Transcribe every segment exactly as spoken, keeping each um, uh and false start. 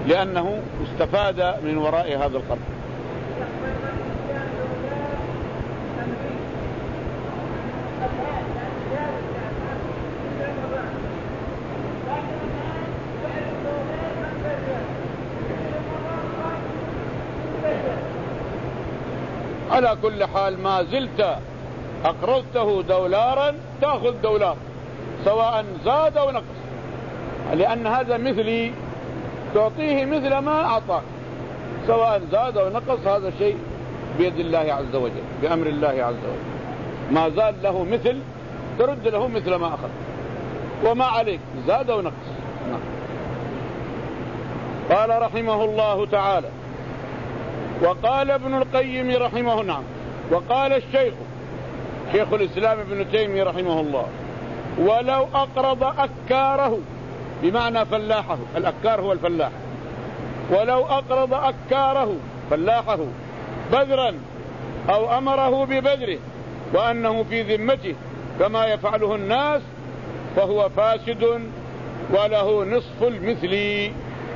لأنه استفاد من وراء هذا القرض. على كل حال ما زلت أقرضته دولارا تأخذ دولار سواء زاد أو نقص، لأن هذا مثلي تعطيه مثل ما أعطاك سواء زاد أو نقص. هذا شيء بيد الله عز وجل، بأمر الله عز وجل. ما زاد له مثل ترد له مثل ما أخذ، وما عليك زاد أو نقص. نعم. قال رحمه الله تعالى: وقال ابن القيم رحمه نعم وقال الشيخ شيخ الإسلام ابن تيمية رحمه الله: ولو أقرض أكاره، بمعنى فلاحه، الأكار هو الفلاح، ولو أقرض أكاره فلاحه بذرا أو أمره ببذره وأنه في ذمته كما يفعله الناس فهو فاسد وله نصف المثل،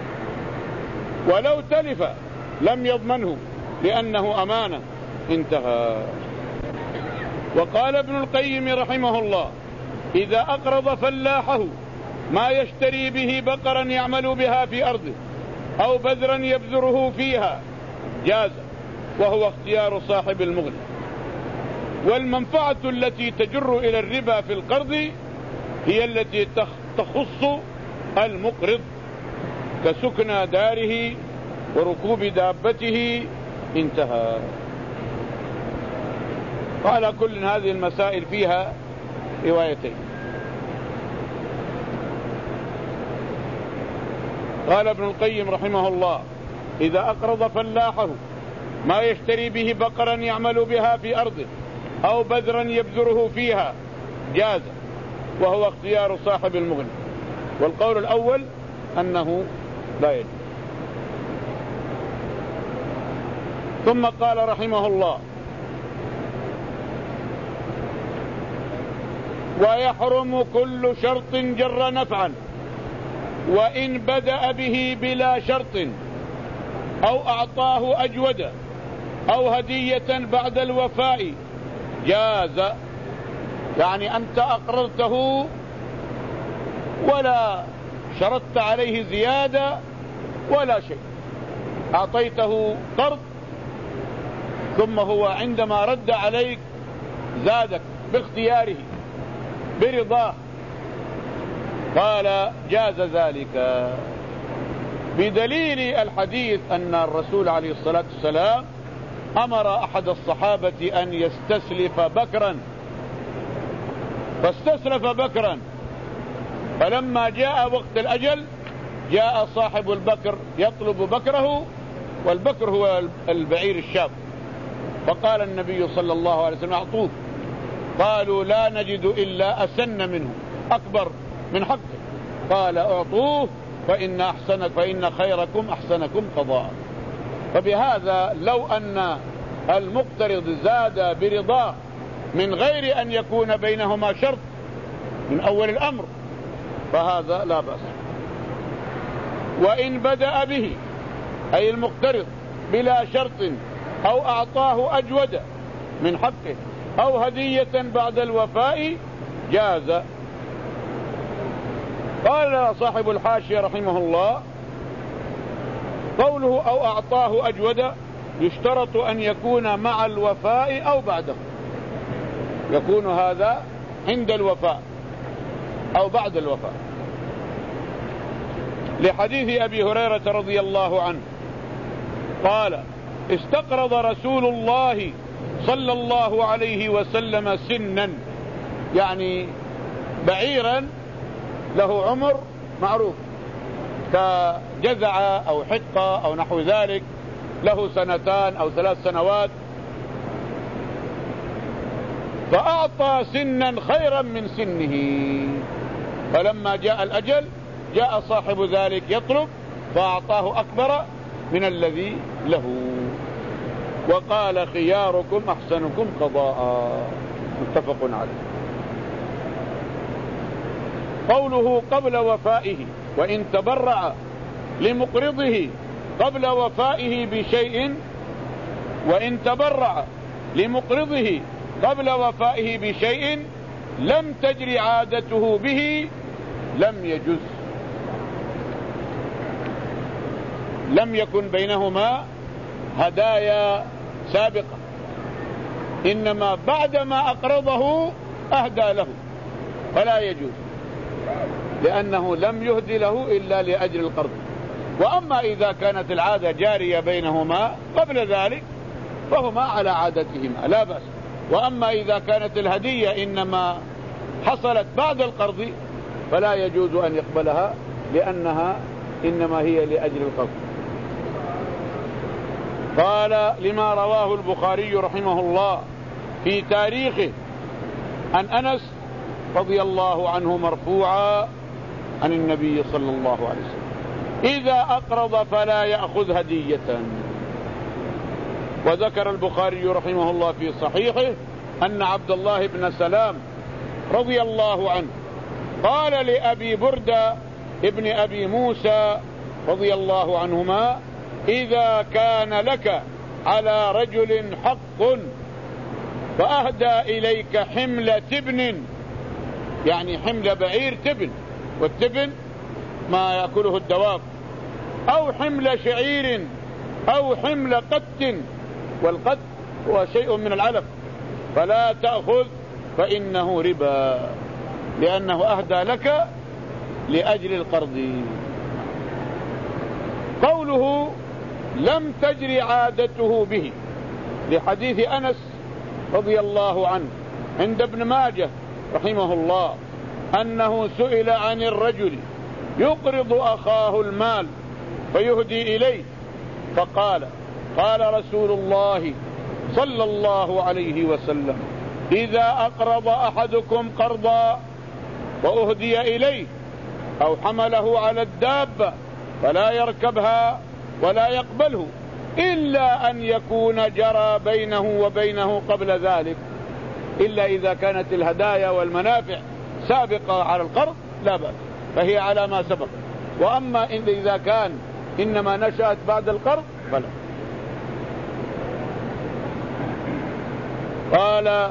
ولو تلف لم يضمنه لأنه أمانة. انتهى. وقال ابن القيم رحمه الله: إذا أقرض فلاحه ما يشتري به بقرا يعمل بها في أرضه أو بذرا يبذره فيها جاز، وهو اختيار صاحب المغني. والمنفعة التي تجر إلى الربا في القرض هي التي تخص المقرض كسكنى داره وركوب دابته. انتهى. قال كل هذه المسائل فيها روايتين. قال ابن القيم رحمه الله: إذا أقرض فلاحه ما يشتري به بقرا يعمل بها في أرضه أو بذرا يبذره فيها جاز، وهو اختيار صاحب المغني. والقول الأول أنه لا يجوز. ثم قال رحمه الله: ويحرم كل شرط جر نفعا وإن بدأ به بلا شرط أو أعطاه أجودا أو هدية بعد الوفاء جاز. يعني أنت أقررته ولا شرطت عليه زيادة ولا شيء، أعطيته قرض ثم هو عندما رد عليك زادك باختياره برضاه، قال جاز ذلك بدليل الحديث أن الرسول عليه الصلاة والسلام أمر أحد الصحابة أن يستسلف بكرا، فاستسلف بكرا، فلما جاء وقت الأجل جاء صاحب البكر يطلب بكره، والبكر هو البعير الشاب، فقال النبي صلى الله عليه وسلم: أعطوه. قالوا: لا نجد إلا أسن منه أكبر من حقه. قال: أعطوه فإن أحسنك فإن خيركم أحسنكم قضاء. فبهذا لو أن المقترض زاد برضاه من غير أن يكون بينهما شرط من أول الأمر فهذا لا بأس. وإن بدأ به أي المقترض بلا شرط أو أعطاه أجود من حقه أو هدية بعد الوفاء جاز. قال صاحب الحاشية رحمه الله: قوله أو أعطاه أجود يشترط أن يكون مع الوفاء أو بعده، يكون هذا عند الوفاء أو بعد الوفاء، لحديث أبي هريرة رضي الله عنه قال: استقرض رسول الله صلى الله عليه وسلم سنا، يعني بعيرا له عمر معروف كجزع أو حقة أو نحو ذلك، له سنتان أو ثلاث سنوات، فأعطى سنا خيرا من سنه، فلما جاء الأجل جاء صاحب ذلك يطلب فأعطاه أكبر من الذي له، وقال: خياركم أحسنكم قضاء. متفق عليه. قوله قبل وفائه: وإن تبرع لمقرضه قبل وفائه بشيء وإن تبرع لمقرضه قبل وفائه بشيء لم تجري عادته به لم يجز، لم يكن بينهما هدايا سابقة، إنما بعدما أقرضه أهدى له فلا يجوز، لأنه لم يهدي له إلا لأجل القرض. وأما إذا كانت العادة جارية بينهما قبل ذلك فهما على عادتهما لا بأس. وأما إذا كانت الهدية إنما حصلت بعد القرض فلا يجوز أن يقبلها، لأنها إنما هي لأجل القرض. قال لما رواه البخاري رحمه الله في تاريخه عن أنس رضي الله عنه مرفوعا عن النبي صلى الله عليه وسلم: إذا أقرض فلا يأخذ هدية. وذكر البخاري رحمه الله في صحيحه أن عبد الله بن سلام رضي الله عنه قال لأبي بردة ابن أبي موسى رضي الله عنهما: إذا كان لك على رجل حق فأهدى إليك حمل تبن، يعني حمل بعير تبن، والتبن ما يأكله الدواب، أو حمل شعير أو حمل قت، والقت هو شيء من العلف، فلا تأخذ فإنه ربا، لأنه أهدى لك لأجل القرض. قوله لم تجري عادته به لحديث أنس رضي الله عنه عند ابن ماجه رحمه الله أنه سئل عن الرجل يقرض أخاه المال فيهدي إليه، فقال: قال رسول الله صلى الله عليه وسلم: إذا أقرض أحدكم قرضا وأهدي إليه أو حمله على الدابة فلا يركبها ولا يقبله إلا أن يكون جرى بينه وبينه قبل ذلك، إلا إذا كانت الهدايا والمنافع سابقة على القرض لا بأس، فهي على ما سبق. وأما إذا كان إنما نشأت بعد القرض فلا. قال: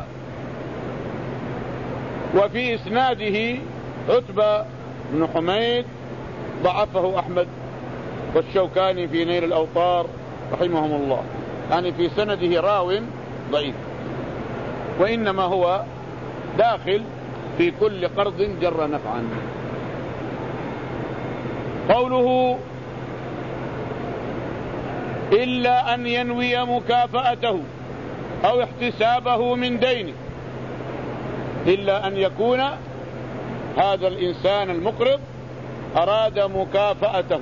وفي إسناده عتبة بن حميد ضعفه أحمد والشوكاني في نيل الأوطار رحمهم الله، يعني في سنده راو ضعيف، وإنما هو داخل في كل قرض جر نفعا. قوله إلا أن ينوي مكافأته أو احتسابه من دينه، إلا أن يكون هذا الإنسان المقرض أراد مكافأته،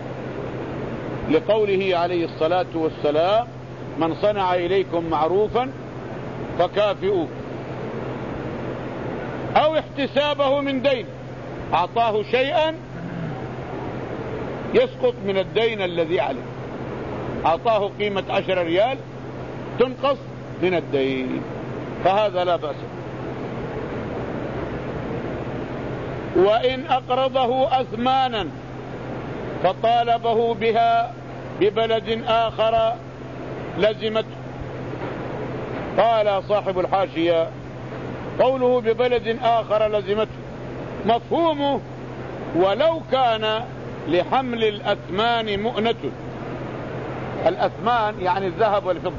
لقوله عليه الصلاة والسلام: من صنع إليكم معروفا فكافئوه، أو احتسابه من دين، أعطاه شيئا يسقط من الدين الذي عليه، أعطاه قيمة عشر ريال تنقص من الدين، فهذا لا بأس. وإن أقرضه أثمانا فطالبه بها ببلد آخر لزمته. قال صاحب الحاشية: قوله ببلد آخر لزمته مفهومه ولو كان لحمل الأثمان مؤنة. الأثمان يعني الذهب والفضة.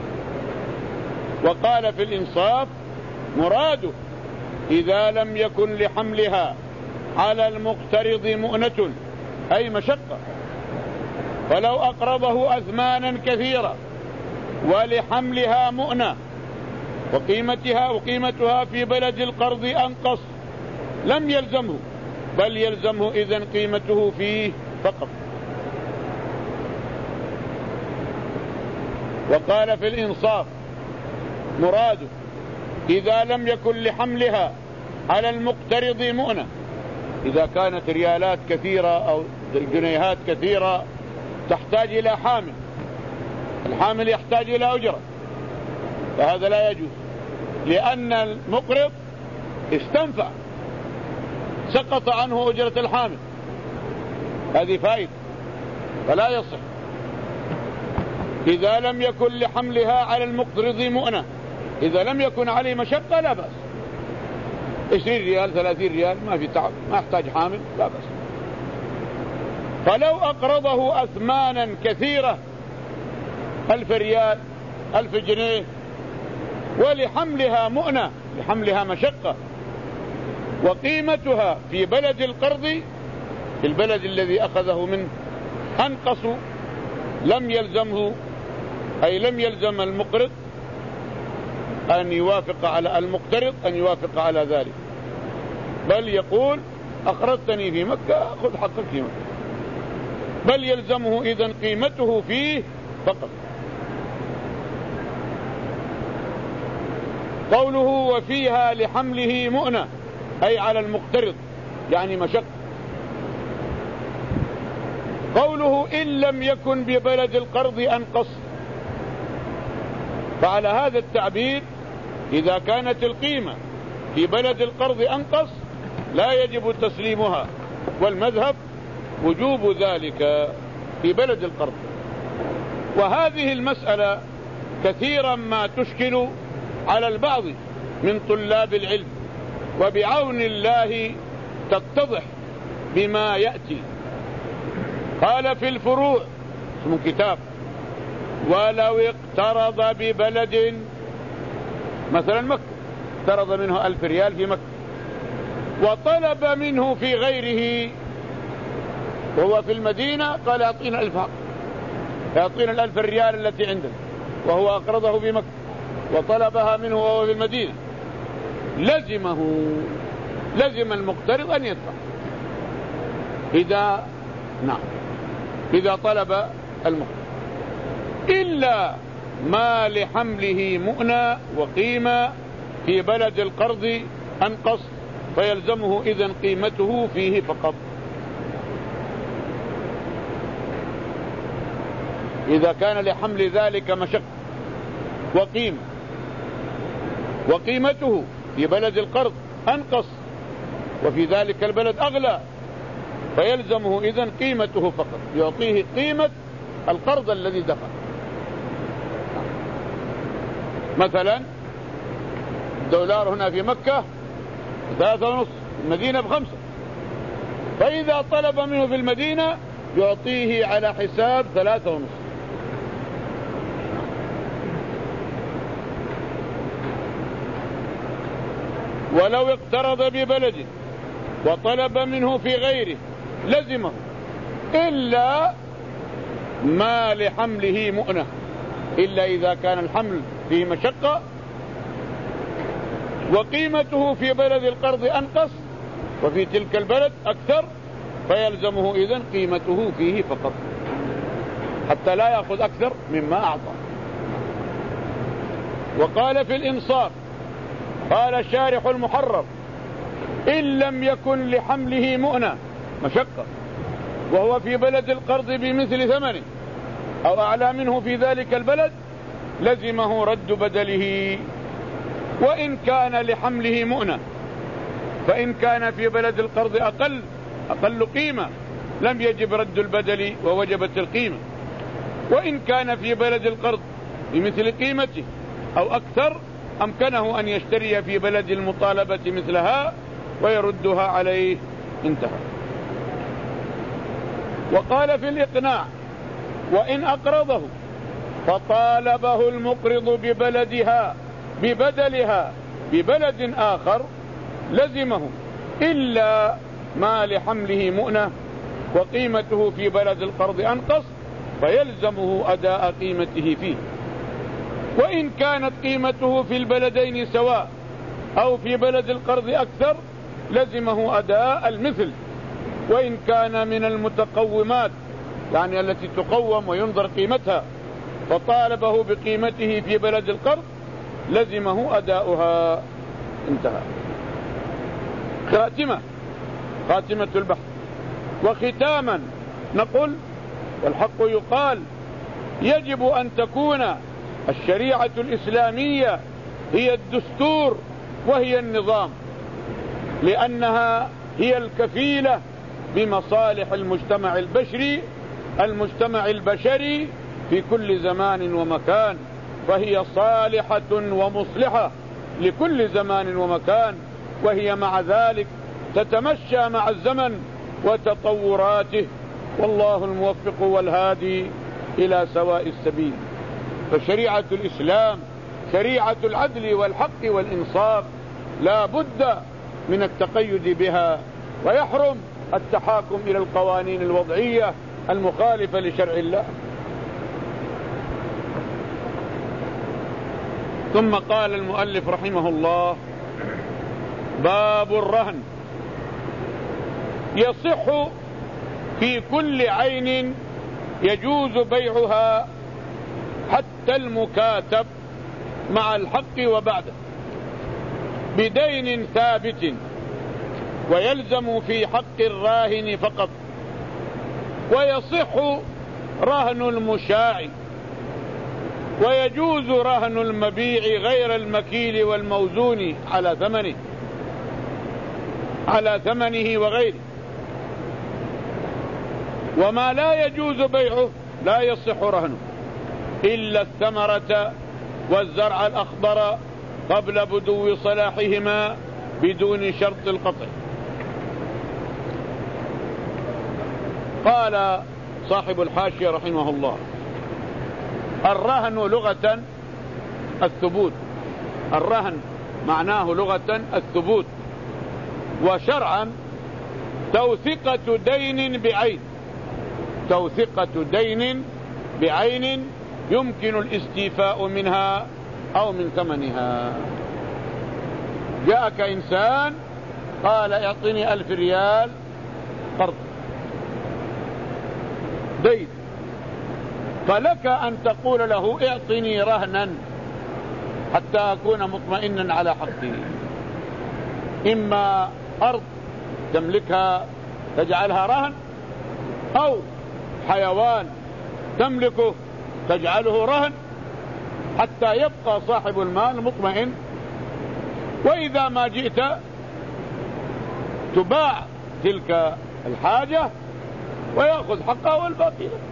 وقال في الإنصاف: مراده إذا لم يكن لحملها على المقترض مؤنة أي مشقة، فلو أقرضه أثمانا كثيرة ولحملها مؤنة وقيمتها وقيمتها في بلد القرض أنقص لم يلزمه، بل يلزمه إذن قيمته فيه فقط. وقال في الإنصاف: مراده إذا لم يكن لحملها على المقترض مؤنة، إذا كانت ريالات كثيرة أو جنيهات كثيرة تحتاج إلى حامل، الحامل يحتاج إلى أجرة، فهذا لا يجوز، لأن المقرض استنفع، سقط عنه أجرة الحامل، هذه فائدة. فلا يصح. إذا لم يكن لحملها على المقترض مؤنة، إذا لم يكن عليه مشقة لا بأس، عشرين ريال ثلاثين ريال ما في تعب، ما يحتاج حامل، لا بأس. فلو أقرضه أثمانا كثيرة ألف ريال ألف جنيه ولحملها مؤنة، لحملها مشقة، وقيمتها في بلد القرض، في البلد الذي أخذه منه، أنقص، لم يلزمه، أي لم يلزم المقرض أن يوافق على المقترض أن يوافق على ذلك، بل يقول أقرضتني في مكة خذ حقك في مكة، بل يلزمه إذن قيمته فيه فقط. قوله وفيها لحمله مؤنة أي على المقترض يعني مشق. قوله إن لم يكن ببلد القرض أنقص، فعلى هذا التعبير إذا كانت القيمة في بلد القرض أنقص لا يجب تسليمها، والمذهب وجوب ذلك في بلد القرض. وهذه المسألة كثيرا ما تشكل على البعض من طلاب العلم، وبعون الله تتضح بما يأتي. قال في الفروع، اسمه كتاب: ولو اقترض ببلد، مثلا مكة، اقترض منه ألف ريال في مكة وطلب منه في غيره وهو في المدينة، قال أعطينا ألف حق، يعطينا الألف ريال التي عندنا، وهو أقرضه في مكة وطلبها منه وهو في المدينة، لزمه، لزم المقترض أن يدفع إذا نعم إذا طلب المقترض، إلا ما لحمله مؤنة وقيمة في بلد القرض أنقص، فيلزمه إذن قيمته فيه فقط. إذا كان لحمل ذلك مشق وقيمة وقيمته في بلد القرض أنقص وفي ذلك البلد أغلى، فيلزمه إذن قيمته فقط، يعطيه قيمة القرض الذي دفع. مثلا الدولار هنا في مكة ثلاثة ونص، المدينة بخمسة، فإذا طلب منه في المدينة يعطيه على حساب ثلاثة ونص. ولو اقترض ببلد وطلب منه في غيره لزمه، إلا ما لحمله مؤنة، إلا إذا كان الحمل فيه مشقة وقيمته في بلد القرض أنقص وفي تلك البلد أكثر، فيلزمه إذن قيمته فيه فقط، حتى لا يأخذ أكثر مما أعطى. وقال في الإنصاف، قال الشارح المحرر: إن لم يكن لحمله مؤنة مشقة وهو في بلد القرض بمثل ثمنه أو أعلى منه في ذلك البلد، لزمه رد بدله. وإن كان لحمله مؤنة، فإن كان في بلد القرض أقل أقل قيمة لم يجب رد البدل ووجبت القيمة، وإن كان في بلد القرض بمثل قيمته أو أكثر أمكنه أن يشتري في بلد المطالبة مثلها ويردها عليه، انتهى. وقال في الإقناع: وإن أقرضه فطالبه المقرض ببلدها ببدلها ببلد آخر لزمه، إلا ما لحمله مؤنة وقيمته في بلد القرض أنقص، فيلزمه أداء قيمته فيه. وإن كانت قيمته في البلدين سواء أو في بلد القرض أكثر لزمه أداء المثل. وإن كان من المتقومات، يعني التي تقوم وينظر قيمتها، فطالبه بقيمته في بلد القرض لزمه أداؤها، انتهى. خاتمة خاتمة البحث. وختاما نقول، والحق يقال: يجب أن تكون الشريعة الإسلامية هي الدستور وهي النظام، لأنها هي الكفيلة بمصالح المجتمع البشري المجتمع البشري في كل زمان ومكان، فهي صالحة ومصلحة لكل زمان ومكان، وهي مع ذلك تتمشى مع الزمن وتطوراته، والله الموفق والهادي إلى سواء السبيل. فشريعة الإسلام شريعة العدل والحق والإنصاف، لا بد من التقيد بها، ويحرم التحاكم إلى القوانين الوضعية المخالفة لشرع الله. ثم قال المؤلف رحمه الله: باب الرهن. يصح في كل عين يجوز بيعها حتى المكاتب مع الحق وبعده بدين ثابت، ويلزم في حق الراهن فقط. ويصح رهن المشاع، ويجوز رهن المبيع غير المكيل والموزون على ثمنه على ثمنه وغيره. وما لا يجوز بيعه لا يصح رهنه إلا الثمرة والزرع الأخضر قبل بدو صلاحهما بدون شرط القطع. قال صاحب الحاشية رحمه الله: الرهن لغة الثبوت. الرهن معناه لغة الثبوت، وشرعا توثقة دين بعين. توثقة دين بعين يمكن الاستيفاء منها أو من ثمنها. جاءك إنسان قال: اعطني ألف ريال قرض دين، فلك أن تقول له: اعطني رهنا حتى أكون مطمئنا على حقي. إما أرض تملكها تجعلها رهن، أو حيوان تملكه تجعله رهن حتى يبقى صاحب المال مطمئن، وإذا ما جئت تباع تلك الحاجة ويأخذ حقه والباقي له.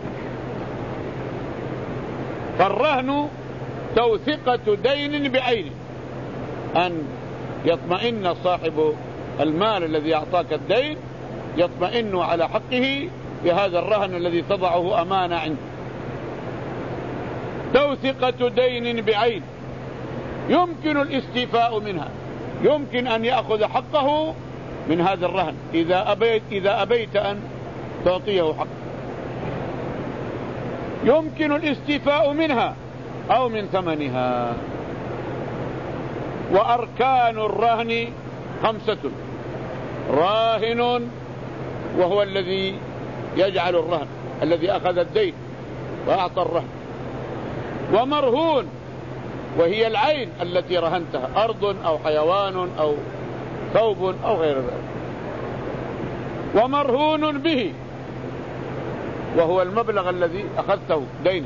فالرهن توثقة دين بعينه، أن يطمئن صاحب المال الذي أعطاك الدين يطمئن على حقه بهذا الرهن الذي تضعه أمانة عنده. توثقة دين بعين يمكن الاستيفاء منها، يمكن أن يأخذ حقه من هذا الرهن إذا أبيت, إذا أبيت أن تعطيه حقه. يمكن الاستيفاء منها أو من ثمنها. وأركان الرهن خمسة: راهن وهو الذي يجعل الرهن، الذي أخذ الدين وأعطى الرهن. ومرهون وهي العين التي رهنتها، أرض أو حيوان أو ثوب أو غير ذلك. ومرهون به وهو المبلغ الذي أخذته دينا.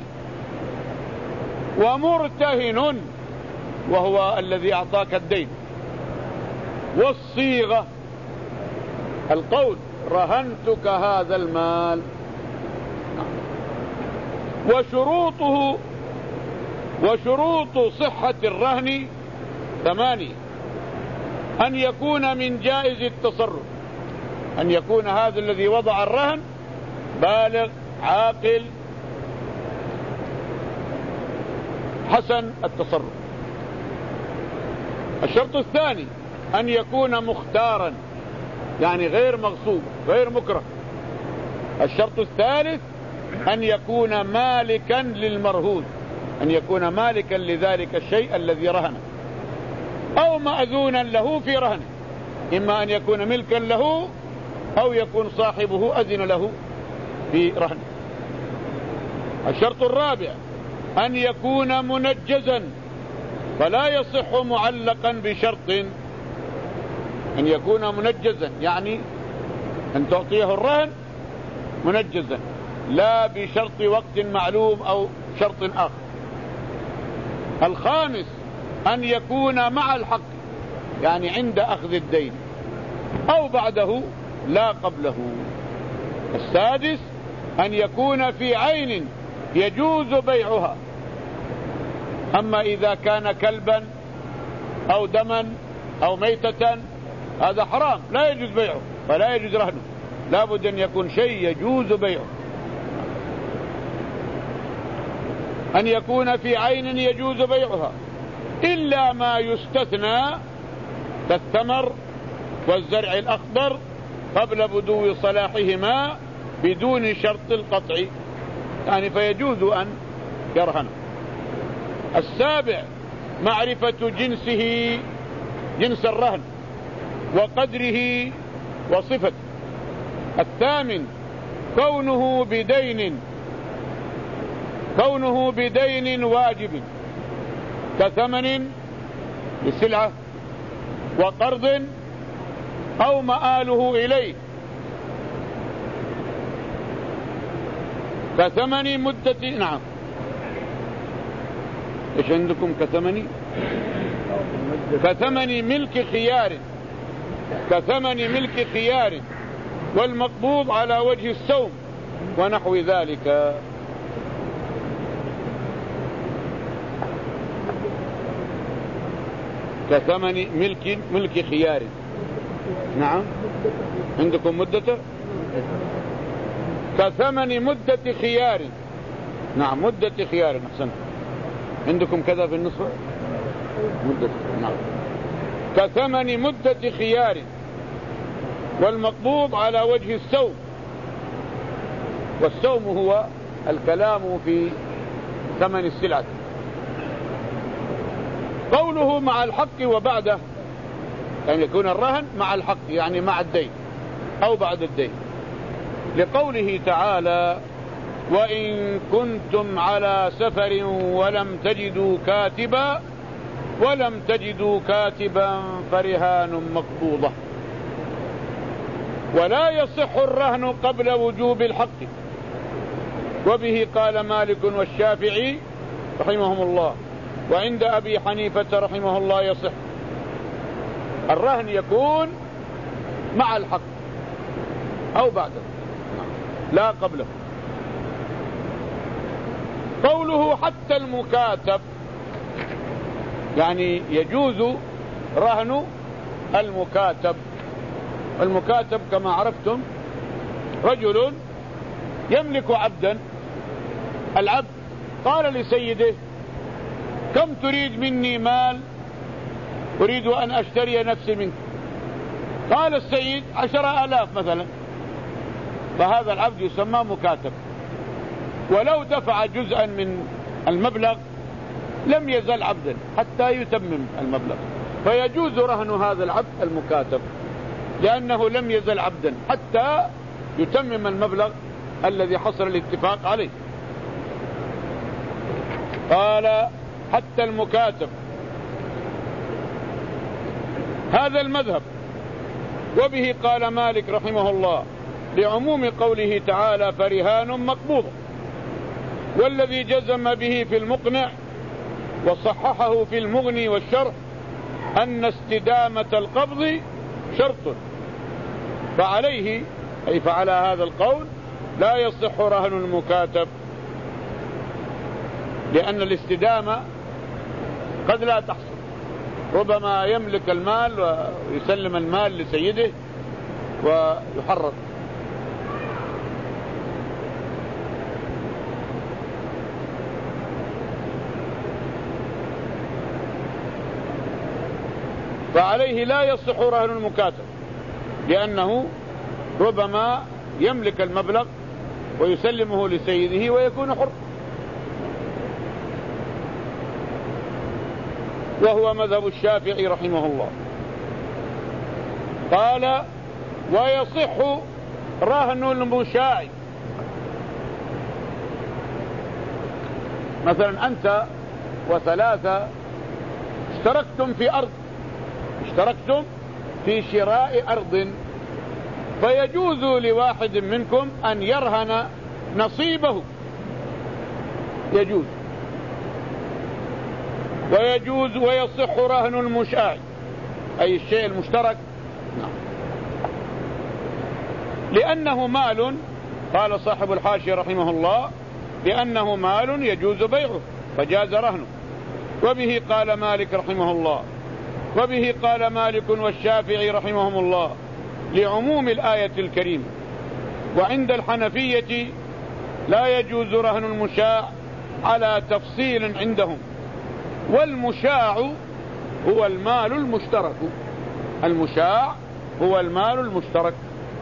ومرتهن وهو الذي أعطاك الدين. والصيغة القول: رهنتك هذا المال. وشروطه وشروط صحة الرهن ثمانية: أن يكون من جائز التصرف، أن يكون هذا الذي وضع الرهن بالغ عاقل حسن التصرف. الشرط الثاني: أن يكون مختارا، يعني غير مغصوب غير مكره. الشرط الثالث: أن يكون مالكا للمرهون، أن يكون مالكا لذلك الشيء الذي رهنه، أو مأذونا له في رهنه، إما أن يكون ملكا له أو يكون صاحبه أذن له في رهنه. الشرط الرابع: أن يكون منجزا، فلا يصح معلقا بشرط. أن يكون منجزا يعني أن تعطيه الرهن منجزا، لا بشرط وقت معلوم أو شرط آخر. الخامس: أن يكون مع الحق، يعني عند أخذ الدين أو بعده لا قبله. السادس: أن يكون في عين يجوز بيعها. أما إذا كان كلبا أو دما أو ميتة هذا حرام لا يجوز بيعه فلا يجوز رهنه، لا بد أن يكون شيء يجوز بيعه. أن يكون في عين يجوز بيعها إلا ما يستثنى كالثمر والزرع الأخضر قبل بدو صلاحهما بدون شرط القطع، يعني فيجوز أن يرهن. السابع معرفة جنسه، جنس الرهن وقدره وصفته. الثامن كونه بدين، كونه بدين واجب كثمن للسلعة وقرض أو مآله إليه، كثمن مدة. نعم إيش عندكم؟ كثمن كثمن ملك خيار، كثمن ملك خيار والمقبوض على وجه السوم ونحو ذلك. كثمن ملك ملك خيار. نعم عندكم مدة، كثمن مدة خيار. نعم مدة خيار. أحسنت. عندكم كذا في النصف مدة. نعم كثمن مدة خيار والمقبوض على وجه السوم. والسوم هو الكلام في ثمن السلعة. قوله مع الحق وبعده، يعني يكون الرهن مع الحق يعني مع الدين أو بعد الدين، لقوله تعالى وإن كنتم على سفر ولم تجدوا كاتبا ولم تجدوا كاتبا فرهان مقبوضة. ولا يصح الرهن قبل وجوب الحق، وبه قال مالك والشافعي رحمهم الله، وعند أبي حنيفة رحمه الله يصح. الرهن يكون مع الحق أو بعده لا قبله. قوله حتى المكاتب، يعني يجوز رهن المكاتب. المكاتب كما عرفتم رجل يملك عبدا، العبد قال لسيده كم تريد مني مال؟ أريد أن أشتري نفسي منك. قال السيد عشر آلاف مثلا، فهذا العبد يسمى مكاتب، ولو دفع جزءا من المبلغ لم يزل عبدا حتى يتمم المبلغ، فيجوز رهن هذا العبد المكاتب لأنه لم يزل عبدا حتى يتمم المبلغ الذي حصل الاتفاق عليه. قال حتى المكاتب، هذا المذهب، وبه قال مالك رحمه الله لعموم قوله تعالى فرهان مقبوض، والذي جزم به في المقنع وصححه في المغني والشرح أن استدامة القبض شرط، فعليه أي فعلى هذا القول لا يصح رهن المكاتب، لأن الاستدامة قد لا تحصل، ربما يملك المال ويسلم المال لسيده ويحرر. فعليه لا يصح رهن المكاتب لأنه ربما يملك المبلغ ويسلمه لسيده ويكون حر، وهو مذهب الشافعي رحمه الله. قال ويصح رهن المشاع، مثلا أنت وثلاثة اشتركتم في أرض، اشتركتم في شراء أرض، فيجوز لواحد منكم أن يرهن نصيبه، يجوز. ويجوز ويصح رهن المشاع أي الشيء المشترك، لأنه مال قال صاحب الحاشية رحمه الله لأنه مال يجوز بيعه فجاز رهنه. وبه قال مالك رحمه الله وبه قال مالك والشافعي رحمهم الله لعموم الآية الكريمة. وعند الحنفية لا يجوز رهن المشاع على تفصيل عندهم، والمشاع هو المال المشترك، المشاع هو المال المشترك.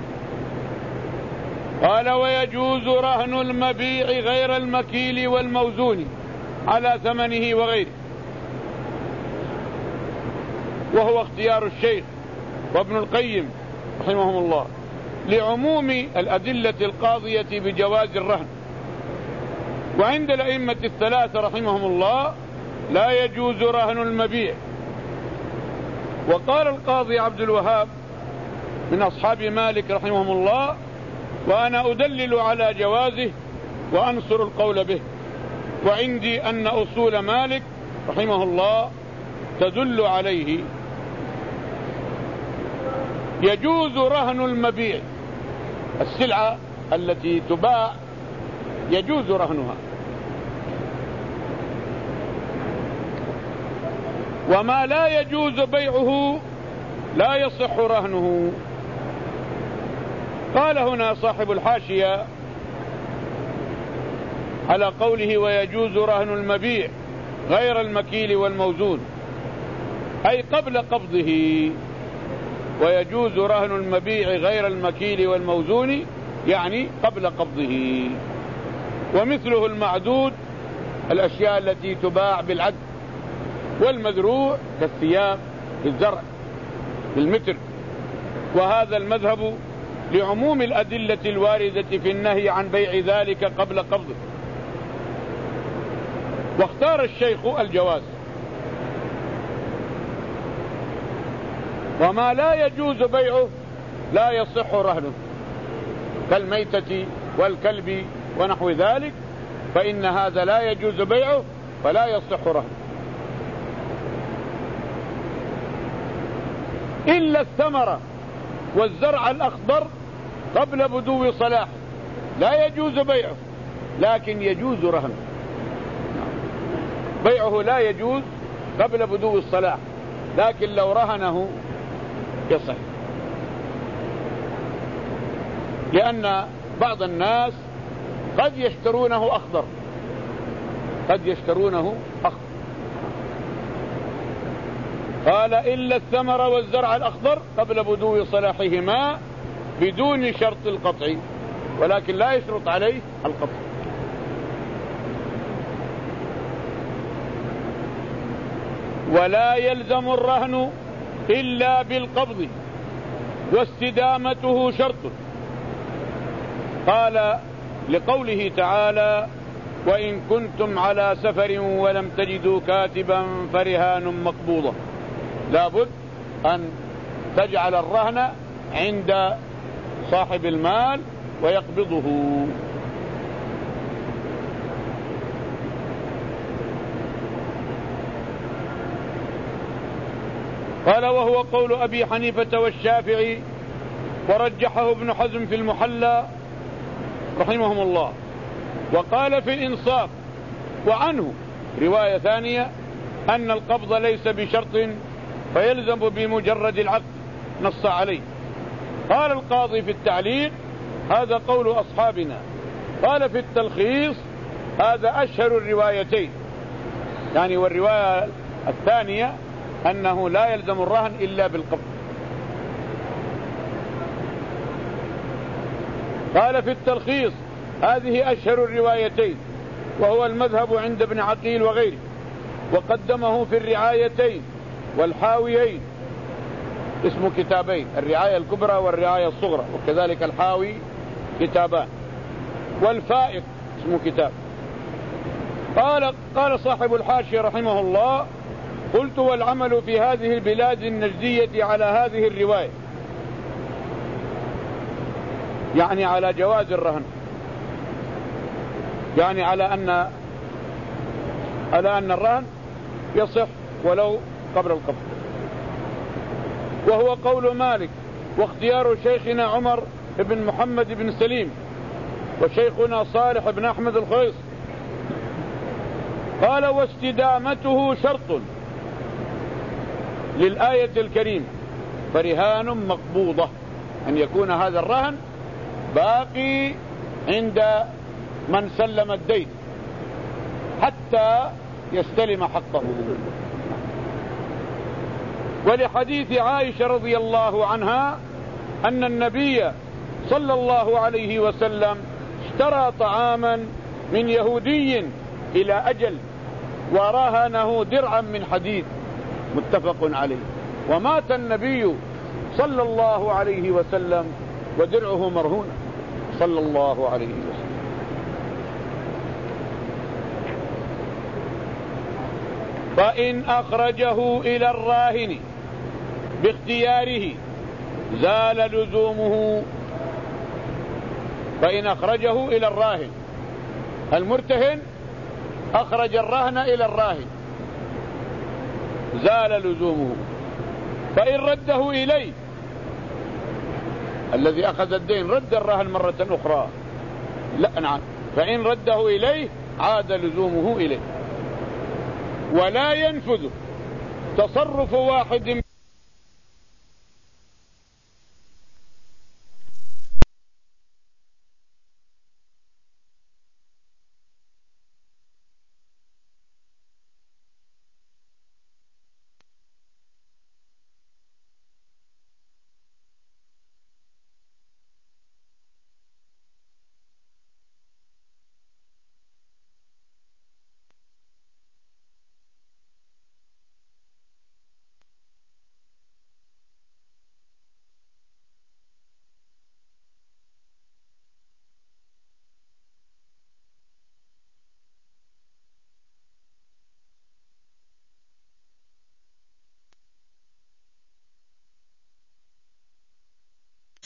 قال ويجوز رهن المبيع غير المكيل والموزون على ثمنه وغيره، وهو اختيار الشيخ وابن القيم رحمهم الله لعموم الأدلة القاضية بجواز الرهن. وعند الأئمة الثلاثة رحمهم الله لا يجوز رهن المبيع. وقال القاضي عبد الوهاب من أصحاب مالك رحمهم الله وأنا أدلل على جوازه وأنصر القول به، وعندي أن أصول مالك رحمه الله تدل عليه. يجوز رهن المبيع، السلعة التي تباع يجوز رهنها، وما لا يجوز بيعه لا يصح رهنه. قال هنا صاحب الحاشية على قوله ويجوز رهن المبيع غير المكيل والموزون، أي قبل قبضه. ويجوز رهن المبيع غير المكيل والموزون يعني قبل قبضه. ومثله المعدود الأشياء التي تباع بالعد، والمذروع كالثياب بالزرع بالمتر. وهذا المذهب لعموم الأدلة الواردة في النهي عن بيع ذلك قبل قبضه. واختار الشيخ الجواز. وما لا يجوز بيعه لا يصح رهنه كالميتة والكلب ونحو ذلك، فإن هذا لا يجوز بيعه فلا يصح رهنه. إلا الثمرة والزرع الأخضر قبل بدو صلاح لا يجوز بيعه، لكن يجوز رهنه. بيعه لا يجوز قبل بدو الصلاح، لكن لو رهنه يصح. لأن بعض الناس قد يشترونه أخضر، قد يشترونه أخضر. قال إلا الثمر والزرع الأخضر قبل بدو صلاحهما بدون شرط القطع، ولكن لا يشرط عليه القطع. ولا يلزم الرهن إلا بالقبض واستدامته شرط. قال لقوله تعالى وإن كنتم على سفر ولم تجدوا كاتبا فرهان مقبوضة، لابد أن تجعل الرهن عند صاحب المال ويقبضه. قال وهو قول أبي حنيفة والشافعي ورجحه ابن حزم في المحلى رحمهم الله. وقال في الإنصاف وعنه رواية ثانية أن القبض ليس بشرط فيلزم بمجرد العقد، نص عليه. قال القاضي في التعليق هذا قول أصحابنا. قال في التلخيص هذا أشهر الروايتين، يعني والرواية الثانية أنه لا يلزم الرهن إلا بالقبض. قال في التلخيص هذه أشهر الروايتين وهو المذهب عند ابن عقيل وغيره، وقدمه في الرعايتين والحاويين، اسم كتابين، الرعاية الكبرى والرعاية الصغرى، وكذلك الحاوي كتابان، والفائق اسم كتاب. قال قال صاحب الحاشية رحمه الله قلت والعمل في هذه البلاد النجدية على هذه الرواية، يعني على جواز الرهن، يعني على أن على أن الرهن يصح ولو قبل القبض. وهو قول مالك واختيار شيخنا عمر بن محمد بن سليم وشيخنا صالح بن أحمد الخيص قال واستدامته شرط للآية الكريمة، فرهان مقبوضة، أن يكون هذا الرهن باقي عند من سلم الدين حتى يستلم حقه. ولحديث عائشة رضي الله عنها أن النبي صلى الله عليه وسلم اشترى طعاما من يهودي إلى أجل ورهنه درعا من حديد، متفق عليه. ومات النبي صلى الله عليه وسلم ودرعه مرهونة صلى الله عليه وسلم. فإن أخرجه إلى الراهن باختياره زال لزومه. فإن أخرجه إلى الراهن، المرتهن أخرج الرهن إلى الراهن زال لزومه. فإن رده إليه، الذي أخذ الدين رد الرهن مرة أخرى، لا نعم، فإن رده إليه عاد لزومه إليه. ولا ينفذ تصرف واحد